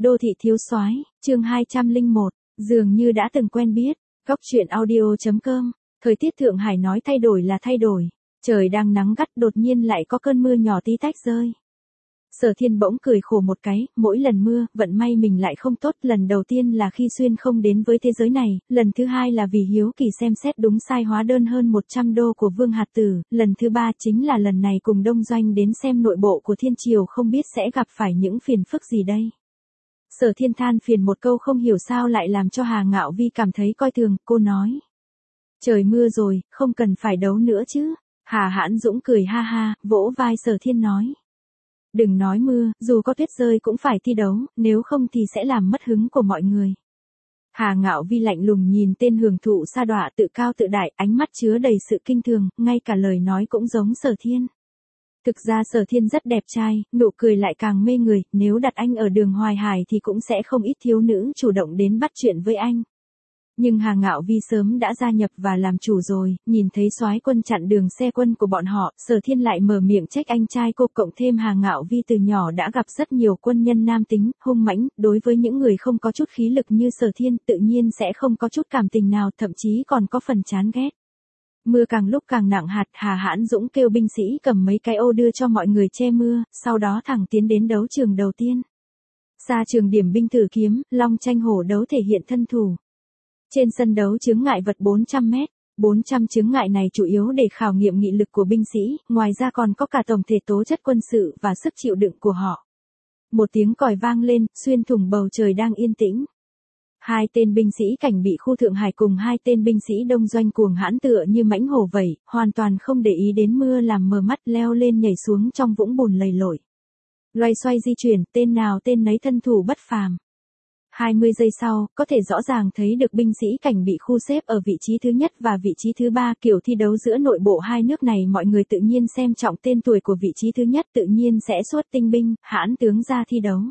Đô thị thiếu soái, chương 201, dường như đã từng quen biết. Góc truyện audio.com. Thời tiết Thượng Hải nói thay đổi là thay đổi. Trời đang nắng gắt đột nhiên lại có cơn mưa nhỏ tí tách rơi. Sở Thiên bỗng cười khổ một cái, mỗi lần mưa, vận may mình lại không tốt, lần đầu tiên là khi xuyên không đến với thế giới này, lần thứ hai là vì hiếu kỳ xem xét đúng sai hóa đơn hơn 100 đô của Vương Hạt Tử, lần thứ ba chính là lần này cùng Đông Doanh đến xem nội bộ của Thiên Triều không biết sẽ gặp phải những phiền phức gì đây. Sở Thiên than phiền một câu không hiểu sao lại làm cho Hà Ngạo Vi cảm thấy coi thường, cô nói. Trời mưa rồi, không cần phải đấu nữa chứ. Hà Hãn Dũng cười ha ha, vỗ vai Sở Thiên nói. Đừng nói mưa, dù có tuyết rơi cũng phải thi đấu, nếu không thì sẽ làm mất hứng của mọi người. Hà Ngạo Vi lạnh lùng nhìn tên hưởng thụ sa đọa tự cao tự đại, ánh mắt chứa đầy sự kinh thường, ngay cả lời nói cũng giống Sở Thiên. Thực ra Sở Thiên rất đẹp trai, nụ cười lại càng mê người, nếu đặt anh ở đường Hoài Hải thì cũng sẽ không ít thiếu nữ chủ động đến bắt chuyện với anh. Nhưng Hà Ngạo Vi sớm đã gia nhập và làm chủ rồi, nhìn thấy soái quân chặn đường xe quân của bọn họ, Sở Thiên lại mở miệng trách anh trai cô, cộng thêm Hà Ngạo Vi từ nhỏ đã gặp rất nhiều quân nhân nam tính, hung mãnh, đối với những người không có chút khí lực như Sở Thiên tự nhiên sẽ không có chút cảm tình nào, thậm chí còn có phần chán ghét. Mưa càng lúc càng nặng hạt, Hà Hãn Dũng kêu binh sĩ cầm mấy cái ô đưa cho mọi người che mưa, sau đó thẳng tiến đến đấu trường đầu tiên. Xa trường điểm binh thử kiếm, long tranh hổ đấu thể hiện thân thủ. Trên sân đấu chướng ngại vật 400 mét, 400 chướng ngại này chủ yếu để khảo nghiệm nghị lực của binh sĩ, ngoài ra còn có cả tổng thể tố chất quân sự và sức chịu đựng của họ. Một tiếng còi vang lên, xuyên thủng bầu trời đang yên tĩnh. Hai tên binh sĩ cảnh bị khu Thượng Hải cùng hai tên binh sĩ Đông Doanh cuồng hãn tựa như mãnh hổ vậy, hoàn toàn không để ý đến mưa làm mờ mắt, leo lên nhảy xuống trong vũng bùn lầy lội. Loay xoay di chuyển, tên nào tên nấy thân thủ bất phàm. 20 giây sau, có thể rõ ràng thấy được binh sĩ cảnh bị khu xếp ở vị trí thứ nhất và vị trí thứ ba. Kiểu thi đấu giữa nội bộ hai nước này mọi người tự nhiên xem trọng tên tuổi của vị trí thứ nhất, tự nhiên sẽ xuất tinh binh, hãn tướng ra thi đấu.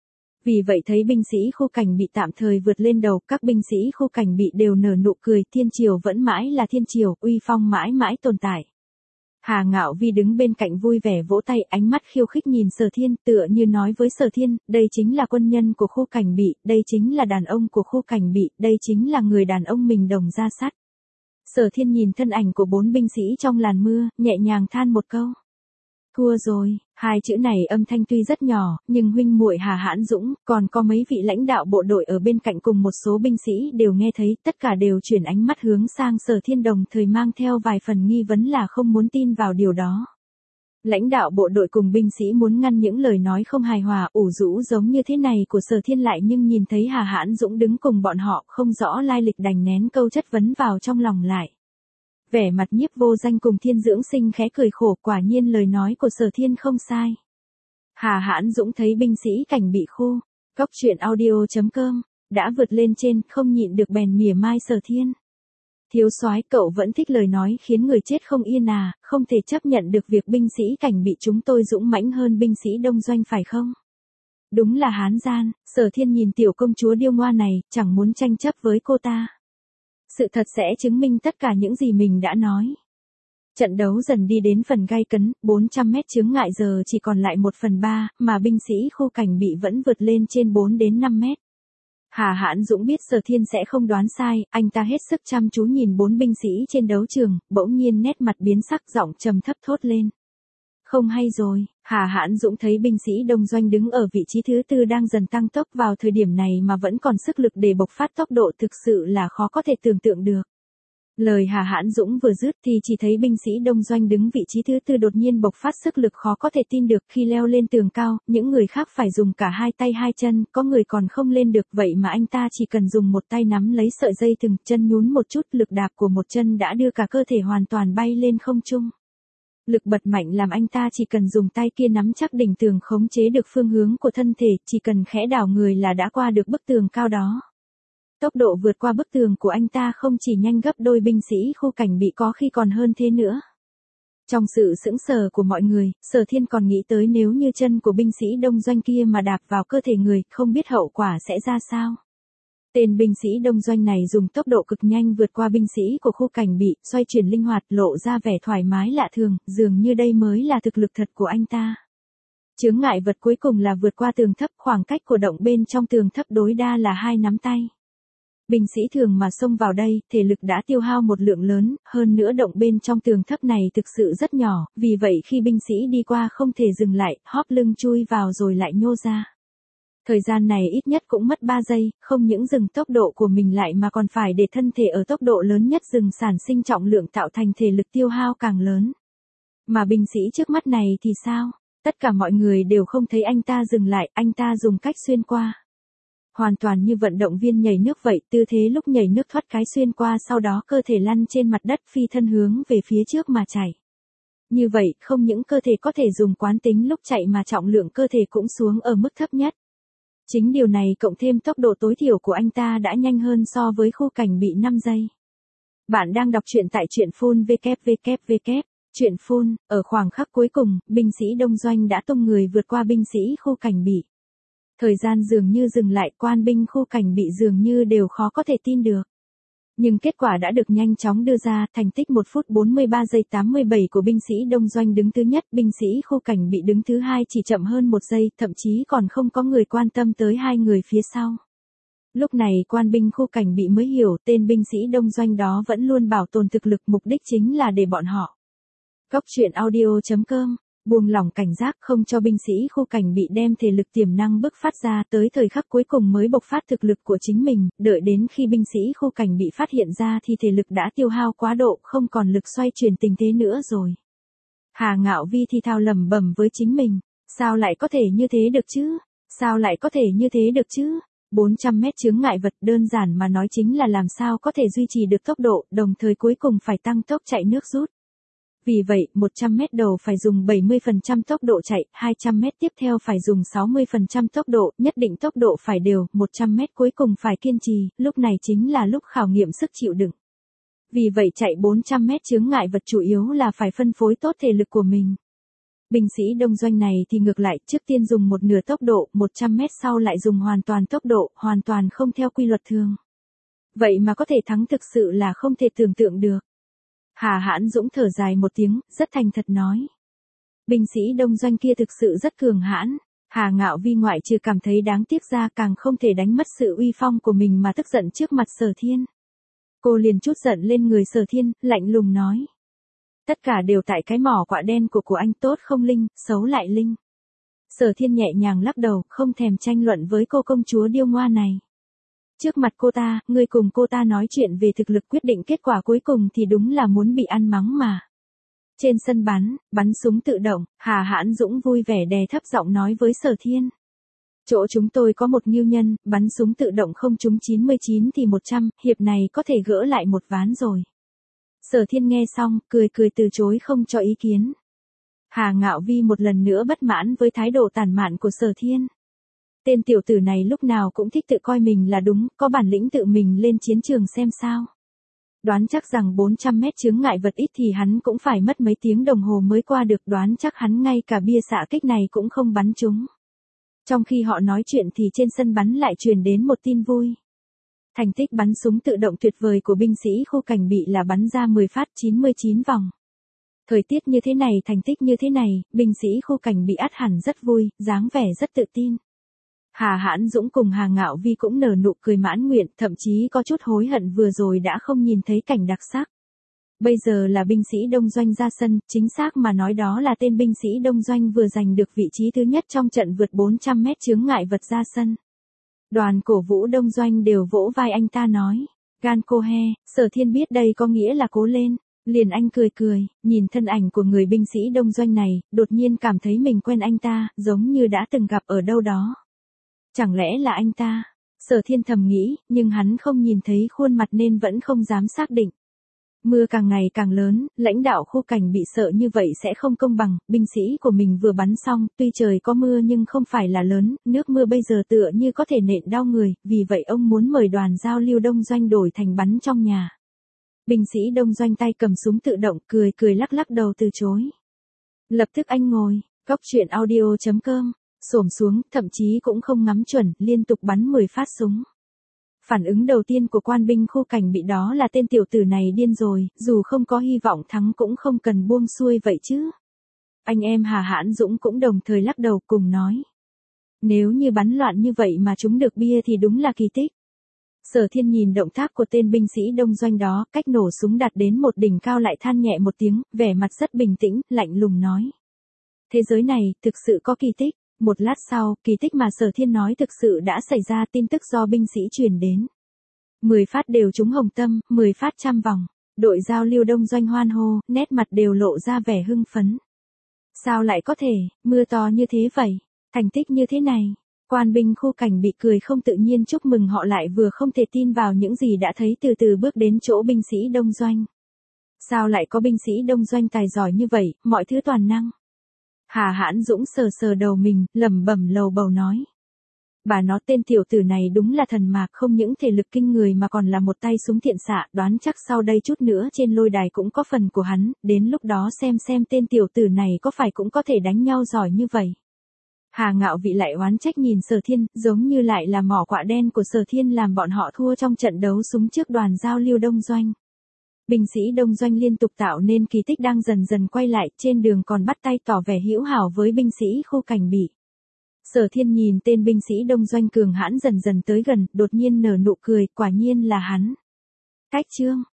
Vì vậy thấy binh sĩ khu cảnh bị tạm thời vượt lên đầu, các binh sĩ khu cảnh bị đều nở nụ cười, Thiên Triều vẫn mãi là Thiên Triều, uy phong mãi mãi tồn tại. Hà Ngạo Vi đứng bên cạnh vui vẻ vỗ tay, ánh mắt khiêu khích nhìn Sở Thiên, tựa như nói với Sở Thiên, đây chính là quân nhân của khu cảnh bị, đây chính là đàn ông của khu cảnh bị, đây chính là người đàn ông mình đồng ra sắt. Sở Thiên nhìn thân ảnh của 4 binh sĩ trong làn mưa, nhẹ nhàng than một câu. Thua rồi, hai chữ này âm thanh tuy rất nhỏ, nhưng huynh muội Hà Hãn Dũng, còn có mấy vị lãnh đạo bộ đội ở bên cạnh cùng một số binh sĩ đều nghe thấy, tất cả đều chuyển ánh mắt hướng sang Sở Thiên, đồng thời mang theo vài phần nghi vấn là không muốn tin vào điều đó. Lãnh đạo bộ đội cùng binh sĩ muốn ngăn những lời nói không hài hòa, ủ rũ giống như thế này của Sở Thiên lại nhưng nhìn thấy Hà Hãn Dũng đứng cùng bọn họ, không rõ lai lịch đành nén câu chất vấn vào trong lòng lại. Vẻ mặt Nhiếp Vô Danh cùng Thiên Dưỡng Sinh khẽ cười khổ, quả nhiên lời nói của Sở Thiên không sai. Hà Hãn Dũng thấy binh sĩ cảnh bị khu, góc truyện audio.com, đã vượt lên trên, không nhịn được bèn mỉa mai Sở Thiên. Thiếu soái, cậu vẫn thích lời nói khiến người chết không yên à, không thể chấp nhận được việc binh sĩ cảnh bị chúng tôi dũng mãnh hơn binh sĩ Đông Doanh phải không? Đúng là hán gian. Sở Thiên nhìn tiểu công chúa điêu ngoa này, chẳng muốn tranh chấp với cô ta. Sự thật sẽ chứng minh tất cả những gì mình đã nói. Trận đấu dần đi đến phần gay cấn, 400 mét chướng ngại giờ chỉ còn lại 1/3, mà binh sĩ khu cảnh bị vẫn vượt lên trên 4 đến 5 mét. Hà Hãn Dũng biết Sở Thiên sẽ không đoán sai, anh ta hết sức chăm chú nhìn 4 binh sĩ trên đấu trường, bỗng nhiên nét mặt biến sắc, giọng trầm thấp thốt lên. Không hay rồi. Hà Hãn Dũng thấy binh sĩ Đông Doanh đứng ở vị trí thứ tư đang dần tăng tốc, vào thời điểm này mà vẫn còn sức lực để bộc phát tốc độ, thực sự là khó có thể tưởng tượng được. Lời Hà Hãn Dũng vừa dứt thì chỉ thấy binh sĩ Đông Doanh đứng vị trí thứ tư đột nhiên bộc phát sức lực khó có thể tin được, khi leo lên tường cao, những người khác phải dùng cả hai tay hai chân, có người còn không lên được, vậy mà anh ta chỉ cần dùng một tay nắm lấy sợi dây thừng, chân nhún một chút, lực đạp của một chân đã đưa cả cơ thể hoàn toàn bay lên không trung. Lực bật mạnh làm anh ta chỉ cần dùng tay kia nắm chắc đỉnh tường, khống chế được phương hướng của thân thể, chỉ cần khẽ đảo người là đã qua được bức tường cao đó. Tốc độ vượt qua bức tường của anh ta không chỉ nhanh gấp đôi binh sĩ khu cảnh bị, có khi còn hơn thế nữa. Trong sự sững sờ của mọi người, Sở Thiên còn nghĩ tới nếu như chân của binh sĩ Đông Doanh kia mà đạp vào cơ thể người, không biết hậu quả sẽ ra sao. Tên binh sĩ Đông Doanh này dùng tốc độ cực nhanh vượt qua binh sĩ của khu cảnh bị, xoay chuyển linh hoạt, lộ ra vẻ thoải mái lạ thường, dường như đây mới là thực lực thật của anh ta. Chướng ngại vật cuối cùng là vượt qua tường thấp, khoảng cách của động bên trong tường thấp tối đa là 2 nắm tay. Binh sĩ thường mà xông vào đây, thể lực đã tiêu hao một lượng lớn, hơn nữa động bên trong tường thấp này thực sự rất nhỏ, vì vậy khi binh sĩ đi qua không thể dừng lại, hóp lưng chui vào rồi lại nhô ra. Thời gian này ít nhất cũng mất 3 giây, không những dừng tốc độ của mình lại mà còn phải để thân thể ở tốc độ lớn nhất dừng sản sinh trọng lượng tạo thành thể lực tiêu hao càng lớn. Mà binh sĩ trước mắt này thì sao? Tất cả mọi người đều không thấy anh ta dừng lại, anh ta dùng cách xuyên qua. Hoàn toàn như vận động viên nhảy nước vậy, tư thế lúc nhảy nước thoát cái xuyên qua sau đó cơ thể lăn trên mặt đất phi thân hướng về phía trước mà chạy. Như vậy, không những cơ thể có thể dùng quán tính lúc chạy mà trọng lượng cơ thể cũng xuống ở mức thấp nhất. Chính điều này cộng thêm tốc độ tối thiểu của anh ta đã nhanh hơn so với khu cảnh bị 5 giây. Bạn đang đọc truyện tại truyện Phun www. Truyện Phun, ở khoảng khắc cuối cùng, binh sĩ Đông Doanh đã tung người vượt qua binh sĩ khu cảnh bị. Thời gian dường như dừng lại, quan binh khu cảnh bị dường như đều khó có thể tin được. Nhưng kết quả đã được nhanh chóng đưa ra, thành tích 1 phút 43 giây 87 của binh sĩ Đông Doanh đứng thứ nhất, binh sĩ khu cảnh bị đứng thứ hai chỉ chậm hơn 1 giây, thậm chí còn không có người quan tâm tới hai người phía sau. Lúc này quan binh khu cảnh bị mới hiểu tên binh sĩ Đông Doanh đó vẫn luôn bảo tồn thực lực, mục đích chính là để bọn họ. Góc truyện audio.com buông lỏng cảnh giác không cho binh sĩ khu cảnh bị đem thể lực tiềm năng bứt phát ra, tới thời khắc cuối cùng mới bộc phát thực lực của chính mình, đợi đến khi binh sĩ khu cảnh bị phát hiện ra thì thể lực đã tiêu hao quá độ, không còn lực xoay chuyển tình thế nữa rồi. Hà Ngạo Vi thì thào lẩm bẩm với chính mình, sao lại có thể như thế được chứ? Sao lại có thể như thế được chứ? 400 mét chướng ngại vật, đơn giản mà nói chính là làm sao có thể duy trì được tốc độ, đồng thời cuối cùng phải tăng tốc chạy nước rút. Vì vậy, 100 mét đầu phải dùng 70% tốc độ chạy, 200 mét tiếp theo phải dùng 60% tốc độ, nhất định tốc độ phải đều, 100 mét cuối cùng phải kiên trì, lúc này chính là lúc khảo nghiệm sức chịu đựng. Vì vậy chạy 400 mét chướng ngại vật chủ yếu là phải phân phối tốt thể lực của mình. Binh sĩ Đông Doanh này thì ngược lại, trước tiên dùng một nửa tốc độ, 100 mét sau lại dùng hoàn toàn tốc độ, hoàn toàn không theo quy luật thường. Vậy mà có thể thắng thực sự là không thể tưởng tượng được. Hà Hãn Dũng thở dài một tiếng, rất thành thật nói. Binh sĩ Đông Doanh kia thực sự rất cường hãn. Hà Ngạo Vi ngoại trừ cảm thấy đáng tiếc ra càng không thể đánh mất sự uy phong của mình mà tức giận trước mặt Sở Thiên. Cô liền trút giận lên người Sở Thiên, lạnh lùng nói. Tất cả đều tại cái mỏ quạ đen của anh, tốt không Linh, xấu lại Linh. Sở Thiên nhẹ nhàng lắc đầu, không thèm tranh luận với cô công chúa điêu ngoa này. Trước mặt cô ta, người cùng cô ta nói chuyện về thực lực quyết định kết quả cuối cùng thì đúng là muốn bị ăn mắng mà. Trên sân bắn súng tự động, Hà Hãn Dũng vui vẻ đè thấp giọng nói với Sở Thiên. Chỗ chúng tôi có một ngưu nhân, bắn súng tự động không trúng 99 thì 100, hiệp này có thể gỡ lại một ván rồi. Sở Thiên nghe xong, cười từ chối không cho ý kiến. Hà Ngạo Vi một lần nữa bất mãn với thái độ tàn mạn của Sở Thiên. Tên tiểu tử này lúc nào cũng thích tự coi mình là đúng, có bản lĩnh tự mình lên chiến trường xem sao. Đoán chắc rằng 400 mét chướng ngại vật ít thì hắn cũng phải mất mấy tiếng đồng hồ mới qua được, đoán chắc hắn ngay cả bia xạ kích này cũng không bắn trúng. Trong khi họ nói chuyện thì trên sân bắn lại truyền đến một tin vui. Thành tích bắn súng tự động tuyệt vời của binh sĩ khu cảnh bị là bắn ra 10 phát 99 vòng. Thời tiết như thế này, thành tích như thế này, binh sĩ khu cảnh bị ắt hẳn rất vui, dáng vẻ rất tự tin. Hà Hãn Dũng cùng Hà Ngạo Vi cũng nở nụ cười mãn nguyện, thậm chí có chút hối hận vừa rồi đã không nhìn thấy cảnh đặc sắc. Bây giờ là binh sĩ Đông Doanh ra sân, chính xác mà nói đó là tên binh sĩ Đông Doanh vừa giành được vị trí thứ nhất trong trận vượt 400 mét chướng ngại vật ra sân. Đoàn cổ vũ Đông Doanh đều vỗ vai anh ta nói, gan cô he, Sở Thiên biết đây có nghĩa là cố lên. Liền anh cười, nhìn thân ảnh của người binh sĩ Đông Doanh này, đột nhiên cảm thấy mình quen anh ta, giống như đã từng gặp ở đâu đó. Chẳng lẽ là anh ta? Sở Thiên thầm nghĩ, nhưng hắn không nhìn thấy khuôn mặt nên vẫn không dám xác định. Mưa càng ngày càng lớn, lãnh đạo khu cảnh bị sợ như vậy sẽ không công bằng, binh sĩ của mình vừa bắn xong, tuy trời có mưa nhưng không phải là lớn, nước mưa bây giờ tựa như có thể nện đau người, vì vậy ông muốn mời đoàn giao lưu Đông Doanh đổi thành bắn trong nhà. Binh sĩ Đông Doanh tay cầm súng tự động, cười lắc đầu từ chối. Lập tức anh ngồi, góc truyện audio.com, xổm xuống, thậm chí cũng không ngắm chuẩn, liên tục bắn 10 phát súng. Phản ứng đầu tiên của quan binh khu cảnh bị đó là tên tiểu tử này điên rồi, dù không có hy vọng thắng cũng không cần buông xuôi vậy chứ. Anh em Hà Hãn Dũng cũng đồng thời lắc đầu cùng nói. Nếu như bắn loạn như vậy mà chúng được bia thì đúng là kỳ tích. Sở Thiên nhìn động tác của tên binh sĩ đông doanh đó, cách nổ súng đặt đến một đỉnh cao lại than nhẹ một tiếng, vẻ mặt rất bình tĩnh, lạnh lùng nói. Thế giới này, thực sự có kỳ tích. Một lát sau, kỳ tích mà Sở Thiên nói thực sự đã xảy ra, tin tức do binh sĩ truyền đến. 10 phát đều trúng hồng tâm, 10 phát trăm vòng. Đội giao lưu đông doanh hoan hô, nét mặt đều lộ ra vẻ hưng phấn. Sao lại có thể, mưa to như thế vậy, thành tích như thế này. Quan binh khu cảnh bị cười không tự nhiên chúc mừng họ lại vừa không thể tin vào những gì đã thấy từ từ bước đến chỗ binh sĩ đông doanh. Sao lại có binh sĩ đông doanh tài giỏi như vậy, mọi thứ toàn năng. Hà Hãn Dũng sờ sờ đầu mình, lẩm bẩm lầu bầu nói. Bà nó tên tiểu tử này đúng là thần mạc, không những thể lực kinh người mà còn là một tay súng thiện xạ, đoán chắc sau đây chút nữa trên lôi đài cũng có phần của hắn, đến lúc đó xem tên tiểu tử này có phải cũng có thể đánh nhau giỏi như vậy. Hà Ngạo Vị lại oán trách nhìn Sở Thiên, giống như lại là mỏ quạ đen của Sở Thiên làm bọn họ thua trong trận đấu súng trước đoàn giao lưu đông doanh. Binh sĩ đông doanh liên tục tạo nên kỳ tích đang dần dần quay lại, trên đường còn bắt tay tỏ vẻ hữu hảo với binh sĩ khu cảnh bị. Sở Thiên nhìn tên binh sĩ đông doanh cường hãn dần dần tới gần, đột nhiên nở nụ cười, quả nhiên là hắn. Cách chương